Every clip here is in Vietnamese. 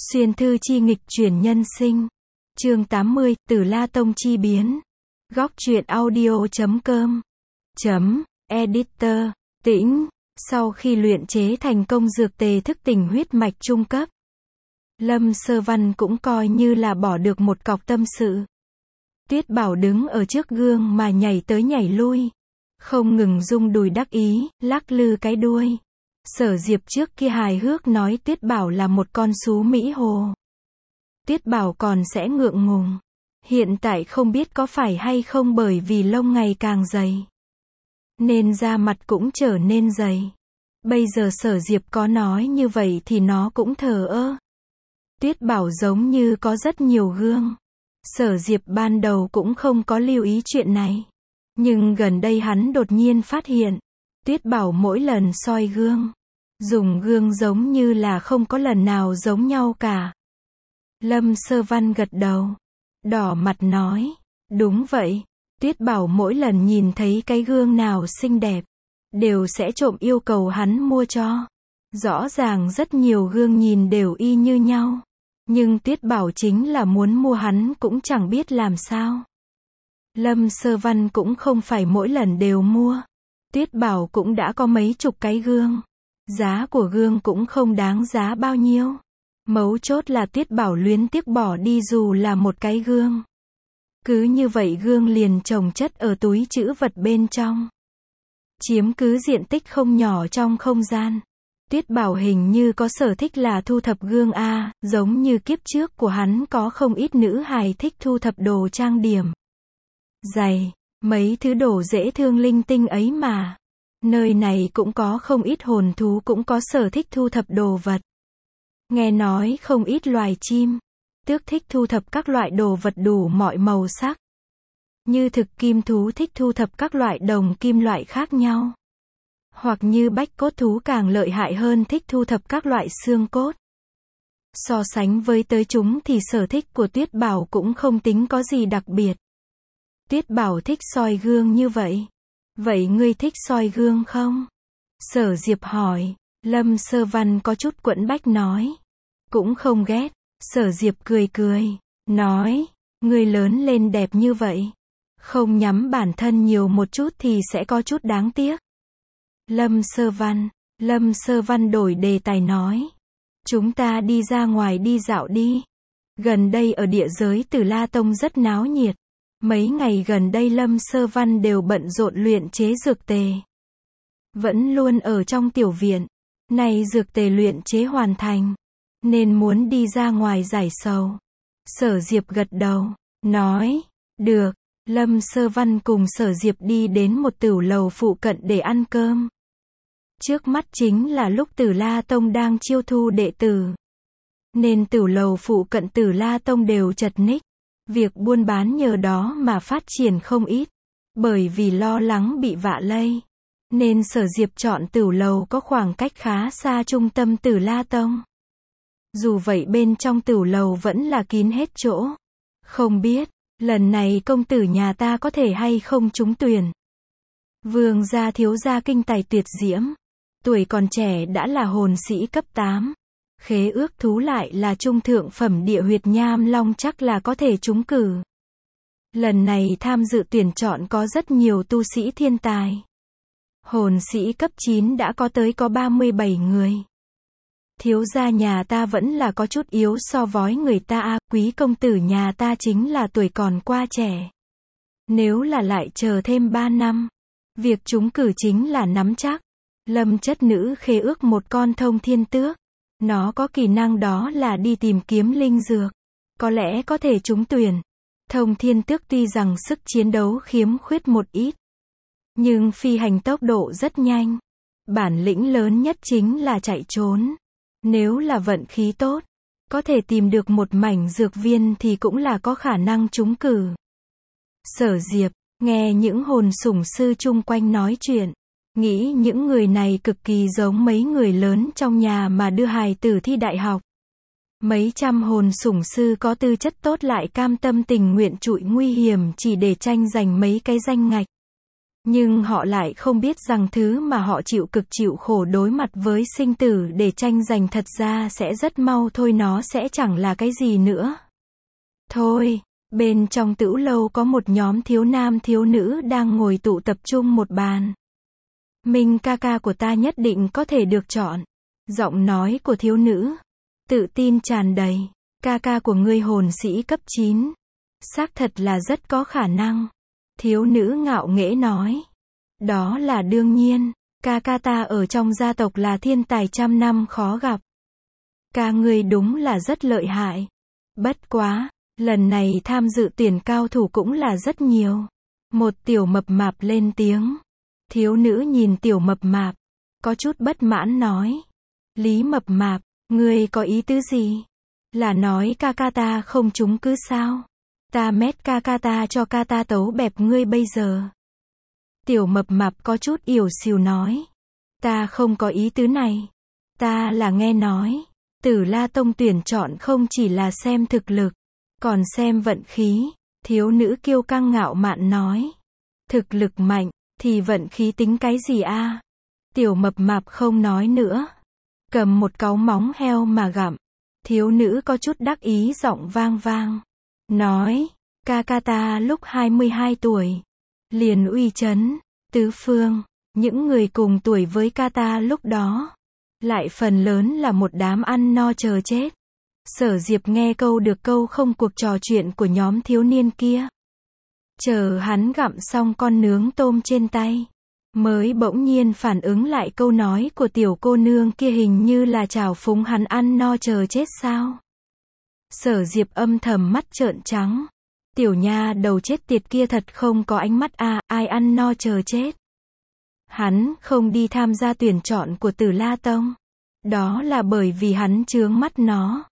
Xuyên thư chi nghịch chuyển nhân sinh. Chương 80, Tử La Tông chi biến. Góc truyện audio.com. Editor. Tĩnh. Sau khi luyện chế thành công dược tề thức tỉnh huyết mạch trung cấp, Lâm Sơ Văn cũng coi như là bỏ được một cọc tâm sự. Tuyết Bảo đứng ở trước gương mà nhảy tới nhảy lui, không ngừng rung đùi đắc ý, lắc lư cái đuôi. Sở Diệp trước kia hài hước nói Tuyết Bảo là một con sú Mỹ Hồ. Tuyết Bảo còn sẽ ngượng ngùng. Hiện tại không biết có phải hay không bởi vì lông ngày càng dày, nên da mặt cũng trở nên dày. Bây giờ Sở Diệp có nói như vậy thì nó cũng thờ ơ. Tuyết Bảo giống như có rất nhiều gương. Sở Diệp ban đầu cũng không có lưu ý chuyện này. Nhưng gần đây hắn đột nhiên phát hiện, Tuyết Bảo mỗi lần soi gương, dùng gương giống như là không có lần nào giống nhau cả. Lâm Sơ Văn gật đầu, đỏ mặt nói, đúng vậy. Tuyết Bảo mỗi lần nhìn thấy cái gương nào xinh đẹp, đều sẽ trộm yêu cầu hắn mua cho. Rõ ràng rất nhiều gương nhìn đều y như nhau, nhưng Tuyết Bảo chính là muốn mua hắn cũng chẳng biết làm sao. Lâm Sơ Văn cũng không phải mỗi lần đều mua. Tuyết Bảo cũng đã có mấy chục cái gương. Giá của gương cũng không đáng giá bao nhiêu. Mấu chốt là Tuyết Bảo luyến tiếc bỏ đi dù là một cái gương. Cứ như vậy gương liền chồng chất ở túi trữ vật bên trong, chiếm cứ diện tích không nhỏ trong không gian. Tuyết Bảo hình như có sở thích là thu thập gương a, giống như kiếp trước của hắn có không ít nữ hài thích thu thập đồ trang điểm, giày, mấy thứ đồ dễ thương linh tinh ấy mà. Nơi này cũng có không ít hồn thú cũng có sở thích thu thập đồ vật. Nghe nói không ít loài chim tước thích thu thập các loại đồ vật đủ mọi màu sắc. Như thực kim thú thích thu thập các loại đồng kim loại khác nhau. Hoặc như bách cốt thú càng lợi hại hơn thích thu thập các loại xương cốt. So sánh với tới chúng thì sở thích của Tuyết Bảo cũng không tính có gì đặc biệt. Tuyết Bảo thích soi gương như vậy. Vậy ngươi thích soi gương không? Sở Diệp hỏi. Lâm Sơ Văn có chút quẫn bách nói. Cũng không ghét. Sở Diệp cười cười, nói, ngươi lớn lên đẹp như vậy, không nhắm bản thân nhiều một chút thì sẽ có chút đáng tiếc. Lâm Sơ Văn đổi đề tài nói, chúng ta đi ra ngoài đi dạo đi. Gần đây ở địa giới Tử La Tông rất náo nhiệt. Mấy ngày gần đây Lâm Sơ Văn đều bận rộn luyện chế dược tề. Vẫn luôn ở trong tiểu viện. Nay dược tề luyện chế hoàn thành, nên muốn đi ra ngoài giải sầu. Sở Diệp gật đầu, nói, được. Lâm Sơ Văn cùng Sở Diệp đi đến một tửu lầu phụ cận để ăn cơm. Trước mắt chính là lúc Tử La Tông đang chiêu thu đệ tử, nên tửu lầu phụ cận Tử La Tông đều chật ních. Việc buôn bán nhờ đó mà phát triển không ít. Bởi vì lo lắng bị vạ lây, nên Sở Diệp chọn tửu lầu có khoảng cách khá xa trung tâm Tử La Tông. Dù vậy bên trong tửu lầu vẫn là kín hết chỗ. Không biết, lần này công tử nhà ta có thể hay không trúng tuyển. Vương gia thiếu gia kinh tài tuyệt diễm. Tuổi còn trẻ đã là hồn sĩ cấp 8. Khế ước thú lại là trung thượng phẩm địa huyệt nham long chắc là có thể trúng cử. Lần này tham dự tuyển chọn có rất nhiều tu sĩ thiên tài. Hồn sĩ cấp 9 đã có 37 người. Thiếu gia nhà ta vẫn là có chút yếu so với người ta quý công tử nhà ta chính là tuổi còn quá trẻ. Nếu là lại chờ thêm 3 năm, việc trúng cử chính là nắm chắc. Lâm chất nữ khế ước một con thông thiên tước. Nó có kỹ năng đó là đi tìm kiếm linh dược. Có lẽ có thể trúng tuyển. Thông thiên tước tuy rằng sức chiến đấu khiếm khuyết một ít, nhưng phi hành tốc độ rất nhanh. Bản lĩnh lớn nhất chính là chạy trốn. Nếu là vận khí tốt, có thể tìm được một mảnh dược viên thì cũng là có khả năng trúng cử. Sở Diệp, nghe những hồn sủng sư chung quanh nói chuyện, nghĩ những người này cực kỳ giống mấy người lớn trong nhà mà đưa hài tử thi đại học. Mấy trăm hồn sủng sư có tư chất tốt lại cam tâm tình nguyện trụi nguy hiểm chỉ để tranh giành mấy cái danh ngạch. Nhưng họ lại không biết rằng thứ mà họ chịu cực chịu khổ đối mặt với sinh tử để tranh giành thật ra sẽ rất mau thôi, nó sẽ chẳng là cái gì nữa. Thôi, bên trong tửu lâu có một nhóm thiếu nam thiếu nữ đang ngồi tụ tập trung một bàn. Minh ca ca của ta nhất định có thể được chọn. Giọng nói của thiếu nữ, tự tin tràn đầy. Ca ca của ngươi hồn sĩ cấp 9. Xác thật là rất có khả năng. Thiếu nữ ngạo nghễ nói. Đó là đương nhiên. Ca ca ta ở trong gia tộc là thiên tài trăm năm khó gặp. Ca ngươi đúng là rất lợi hại. Bất quá, lần này tham dự tuyển cao thủ cũng là rất nhiều. Một tiểu mập mạp lên tiếng. Thiếu nữ nhìn tiểu mập mạp, có chút bất mãn nói. Lý mập mạp, ngươi có ý tứ gì? Là nói ca ca ta không trúng cứ sao? Ta mét ca ca ta cho ca ta tấu bẹp ngươi bây giờ. Tiểu mập mạp có chút ỉu xìu nói. Ta không có ý tứ này. Ta là nghe nói. Tử La Tông tuyển chọn không chỉ là xem thực lực, còn xem vận khí. Thiếu nữ kiêu căng ngạo mạn nói. Thực lực mạnh, thì vận khí tính cái gì a? Tiểu mập mạp không nói nữa. Cầm một cáu móng heo mà gặm. Thiếu nữ có chút đắc ý giọng vang vang. Nói, ca ca ta lúc 22 tuổi. Liền uy chấn, tứ phương. Những người cùng tuổi với ca ta lúc đó. Lại phần lớn là một đám ăn no chờ chết. Sở Diệp nghe câu được câu không cuộc trò chuyện của nhóm thiếu niên kia. Chờ hắn gặm xong con nướng tôm trên tay. Mới bỗng nhiên phản ứng lại câu nói của tiểu cô nương kia hình như là trào phúng hắn ăn no chờ chết sao. Sở Diệp âm thầm mắt trợn trắng. Tiểu nha đầu chết tiệt kia thật không có ánh mắt à, ai ăn no chờ chết. Hắn không đi tham gia tuyển chọn của Tử La Tông. Đó là bởi vì hắn chướng mắt nó.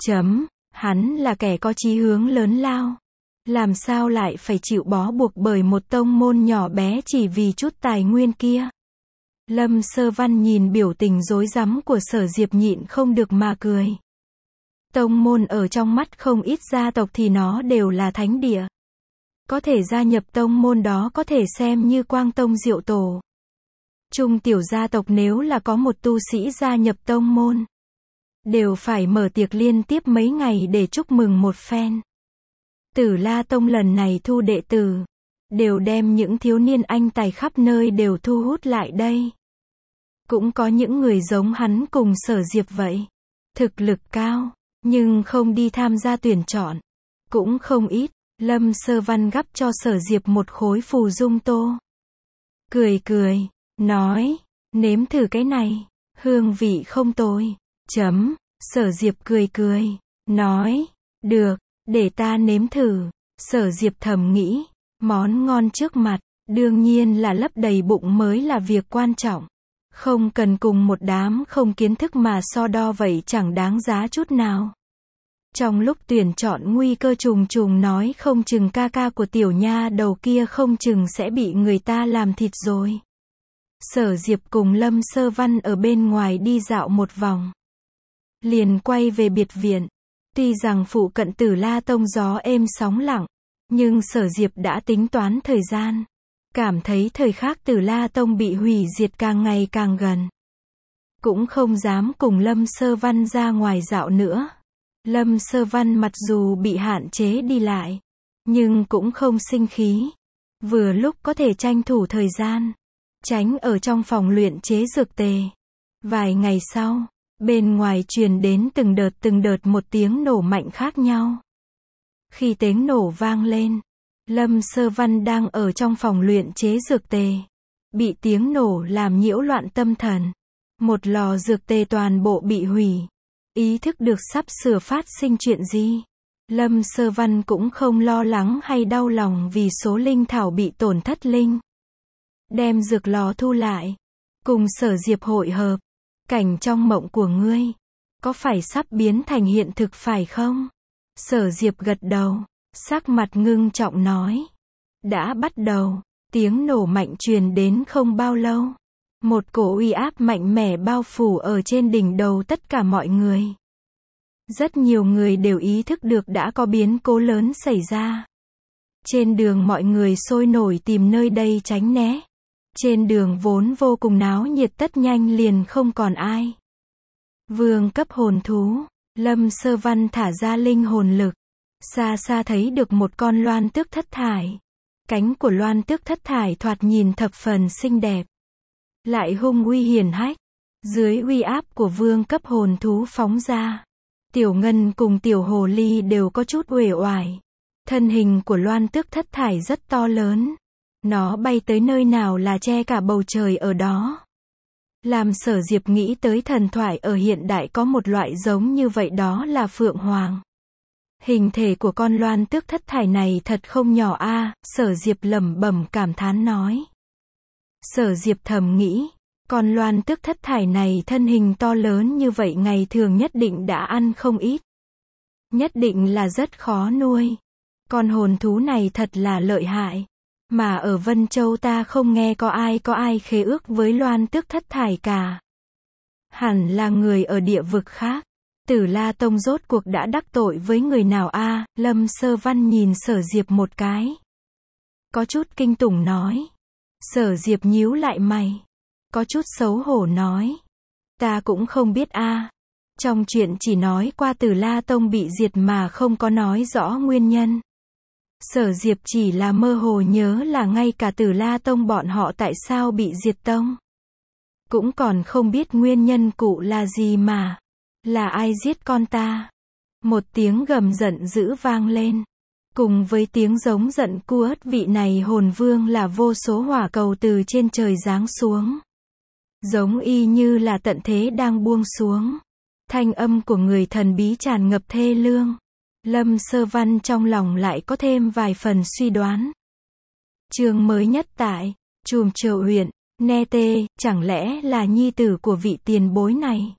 Hắn là kẻ có chí hướng lớn lao. Làm sao lại phải chịu bó buộc bởi một tông môn nhỏ bé chỉ vì chút tài nguyên kia. Lâm Sơ Văn nhìn biểu tình rối rắm của Sở Diệp nhịn không được mà cười. Tông môn ở trong mắt không ít gia tộc thì nó đều là thánh địa. Có thể gia nhập tông môn đó có thể xem như Quang Tông Diệu Tổ. Trung tiểu gia tộc nếu là có một tu sĩ gia nhập tông môn, đều phải mở tiệc liên tiếp mấy ngày để chúc mừng một phen. Tử La Tông lần này thu đệ tử, đều đem những thiếu niên anh tài khắp nơi đều thu hút lại đây. Cũng có những người giống hắn cùng Sở Diệp vậy. Thực lực cao, nhưng không đi tham gia tuyển chọn. Cũng không ít. Lâm Sơ Văn gắp cho Sở Diệp một khối phù dung tô. Cười, nói, nếm thử cái này, hương vị không tồi. Sở Diệp cười, nói, được, để ta nếm thử. Sở Diệp thầm nghĩ, món ngon trước mặt, đương nhiên là lấp đầy bụng mới là việc quan trọng. Không cần cùng một đám không kiến thức mà so đo vậy chẳng đáng giá chút nào. Trong lúc tuyển chọn nguy cơ trùng trùng nói không chừng ca ca của tiểu nha đầu kia không chừng sẽ bị người ta làm thịt rồi. Sở Diệp cùng Lâm Sơ Văn ở bên ngoài đi dạo một vòng. Liền quay về biệt viện. Tuy rằng phụ cận Tử La Tông gió êm sóng lặng, nhưng Sở Diệp đã tính toán thời gian. Cảm thấy thời khắc Tử La Tông bị hủy diệt càng ngày càng gần. Cũng không dám cùng Lâm Sơ Văn ra ngoài dạo nữa. Lâm Sơ Văn mặc dù bị hạn chế đi lại, nhưng cũng không sinh khí. Vừa lúc có thể tranh thủ thời gian, tránh ở trong phòng luyện chế dược tề. Vài ngày sau, bên ngoài truyền đến từng đợt một tiếng nổ mạnh khác nhau. Khi tiếng nổ vang lên, Lâm Sơ Văn đang ở trong phòng luyện chế dược tề. Bị tiếng nổ làm nhiễu loạn tâm thần. Một lò dược tề toàn bộ bị hủy. Ý thức được sắp sửa phát sinh chuyện gì. Lâm Sơ Văn cũng không lo lắng hay đau lòng vì số linh thảo bị tổn thất linh. Đem dược lò thu lại. Cùng Sở Diệp hội hợp. Cảnh trong mộng của ngươi, có phải sắp biến thành hiện thực phải không? Sở Diệp gật đầu, sắc mặt ngưng trọng nói. Đã bắt đầu. Tiếng nổ mạnh truyền đến không bao lâu. Một cổ uy áp mạnh mẽ bao phủ ở trên đỉnh đầu tất cả mọi người. Rất nhiều người đều ý thức được đã có biến cố lớn xảy ra. Trên đường mọi người sôi nổi tìm nơi đây tránh né. Trên đường vốn vô cùng náo nhiệt tất nhanh liền không còn ai. Vương cấp hồn thú, Lâm Sơ Văn thả ra linh hồn lực. Xa xa thấy được một con loan tước thất thải. Cánh của loan tước thất thải thoạt nhìn thập phần xinh đẹp. Lại hung uy hiển hách. Dưới uy áp của vương cấp hồn thú phóng ra. Tiểu Ngân cùng Tiểu Hồ Ly đều có chút uể oải. Thân hình của loan tước thất thải rất to lớn. Nó bay tới nơi nào là che cả bầu trời ở đó. Làm Sở Diệp nghĩ tới thần thoại ở hiện đại có một loại giống như vậy, đó là Phượng Hoàng. Hình thể của con loan tước thất thải này thật không nhỏ a, Sở Diệp lẩm bẩm cảm thán nói. Sở Diệp thầm nghĩ, con loan tước thất thải này thân hình to lớn như vậy ngày thường nhất định đã ăn không ít. Nhất định là rất khó nuôi. Con hồn thú này thật là lợi hại. Mà ở Vân Châu ta không nghe có ai khế ước với loan tước thất thải cả. Hẳn là người ở địa vực khác. Tử La Tông rốt cuộc đã đắc tội với người nào a? Lâm Sơ Văn nhìn Sở Diệp một cái. Có chút kinh tủng nói. Sở Diệp nhíu lại mày. Có chút xấu hổ nói. Ta cũng không biết a. Trong chuyện chỉ nói qua Tử La Tông bị diệt mà không có nói rõ nguyên nhân. Sở Diệp chỉ là mơ hồ nhớ là ngay cả Tử La Tông bọn họ tại sao bị diệt tông. Cũng còn không biết nguyên nhân cụ là gì mà. Là ai giết con ta? Một tiếng gầm giận dữ vang lên. Cùng với tiếng giống giận cuốt, vị này hồn vương là vô số hỏa cầu từ trên trời giáng xuống. Giống y như là tận thế đang buông xuống. Thanh âm của người thần bí tràn ngập thê lương. Lâm Sơ Văn trong lòng lại có thêm vài phần suy đoán. Chương mới nhất tại Trùm Triệu huyện, Ne Tê, chẳng lẽ là nhi tử của vị tiền bối này?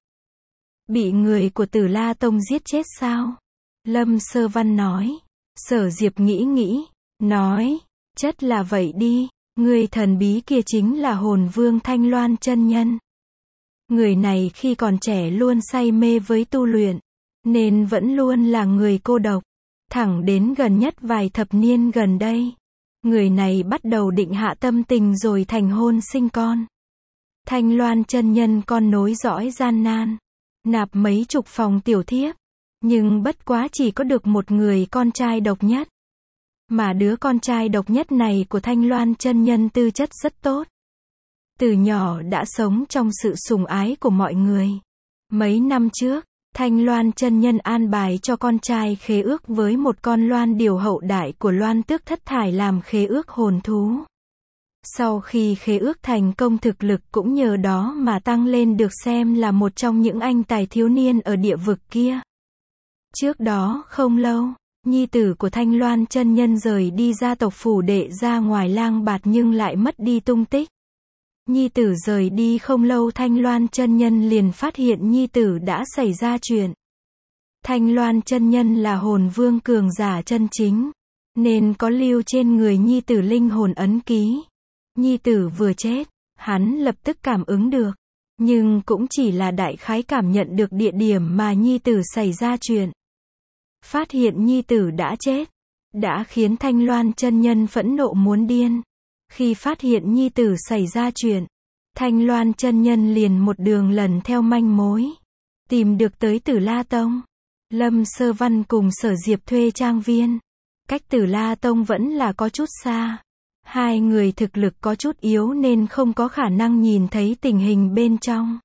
Bị người của Tử La Tông giết chết sao? Lâm Sơ Văn nói. Sở Diệp nghĩ, nói, chất là vậy đi, người thần bí kia chính là hồn vương Thanh Loan chân nhân. Người này khi còn trẻ luôn say mê với tu luyện, nên vẫn luôn là người cô độc. Thẳng đến gần nhất vài thập niên gần đây, người này bắt đầu định hạ tâm tình rồi thành hôn sinh con. Thanh Loan chân nhân con nối dõi gian nan, nạp mấy chục phòng tiểu thiếp, nhưng bất quá chỉ có được một người con trai độc nhất. Mà đứa con trai độc nhất này của Thanh Loan chân nhân tư chất rất tốt. Từ nhỏ đã sống trong sự sủng ái của mọi người. Mấy năm trước, Thanh Loan chân nhân an bài cho con trai khế ước với một con loan điều hậu đại của loan tước thất thải làm khế ước hồn thú. Sau khi khế ước thành công, thực lực cũng nhờ đó mà tăng lên, được xem là một trong những anh tài thiếu niên ở địa vực kia. Trước đó không lâu, nhi tử của Thanh Loan chân nhân rời đi gia tộc phủ đệ ra ngoài lang bạt nhưng lại mất đi tung tích. Nhi tử rời đi không lâu, Thanh Loan chân nhân liền phát hiện nhi tử đã xảy ra chuyện. Thanh Loan chân nhân là hồn vương cường giả chân chính, nên có lưu trên người nhi tử linh hồn ấn ký. Nhi tử vừa chết, hắn lập tức cảm ứng được, nhưng cũng chỉ là đại khái cảm nhận được địa điểm mà nhi tử xảy ra chuyện. Phát hiện nhi tử đã chết, đã khiến Thanh Loan chân nhân phẫn nộ muốn điên. Khi phát hiện nhi tử xảy ra chuyện, Thanh Loan chân nhân liền một đường lần theo manh mối, tìm được tới Tử La Tông. Lâm Sơ Văn cùng Sở Diệp thuê trang viên. Cách Tử La Tông vẫn là có chút xa. Hai người thực lực có chút yếu nên không có khả năng nhìn thấy tình hình bên trong.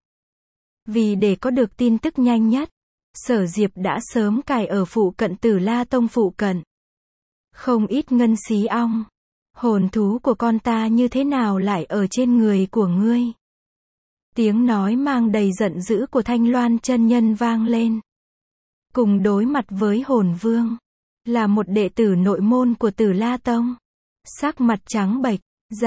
Vì để có được tin tức nhanh nhất, Sở Diệp đã sớm cài ở phụ cận Tử La Tông phụ cận. Không ít ngân xí ong. Hồn thú của con ta như thế nào lại ở trên người của ngươi? Tiếng nói mang đầy giận dữ của Thanh Loan chân nhân vang lên. Cùng đối mặt với hồn vương, là một đệ tử nội môn của Tử La Tông. Sắc mặt trắng bệch,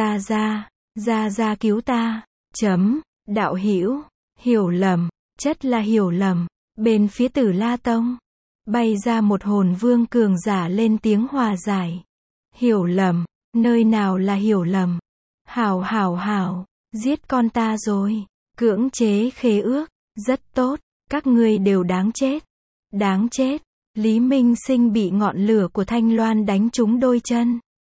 ra cứu ta. Đạo hữu, hiểu lầm, chất là hiểu lầm. Bên phía Tử La Tông, bay ra một hồn vương cường giả lên tiếng hòa giải. Hiểu lầm, nơi nào là hiểu lầm? Hảo, giết con ta rồi. Cưỡng chế khế ước, rất tốt, các ngươi đều đáng chết. Đáng chết. Lý Minh Sinh bị ngọn lửa của Thanh Loan đánh trúng đôi chân.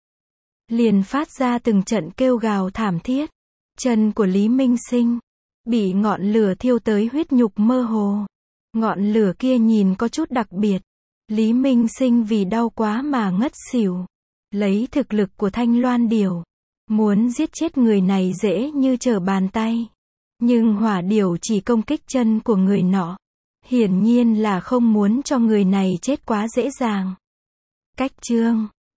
liền phát ra từng trận kêu gào thảm thiết. Chân của Lý Minh Sinh bị ngọn lửa thiêu tới huyết nhục mơ hồ. Ngọn lửa kia nhìn có chút đặc biệt. Lý Minh Sinh vì đau quá mà ngất xỉu. Lấy thực lực của Thanh Loan Điểu, muốn giết chết người này dễ như trở bàn tay. Nhưng hỏa điểu chỉ công kích chân của người nọ. Hiển nhiên là không muốn cho người này chết quá dễ dàng. Cách chương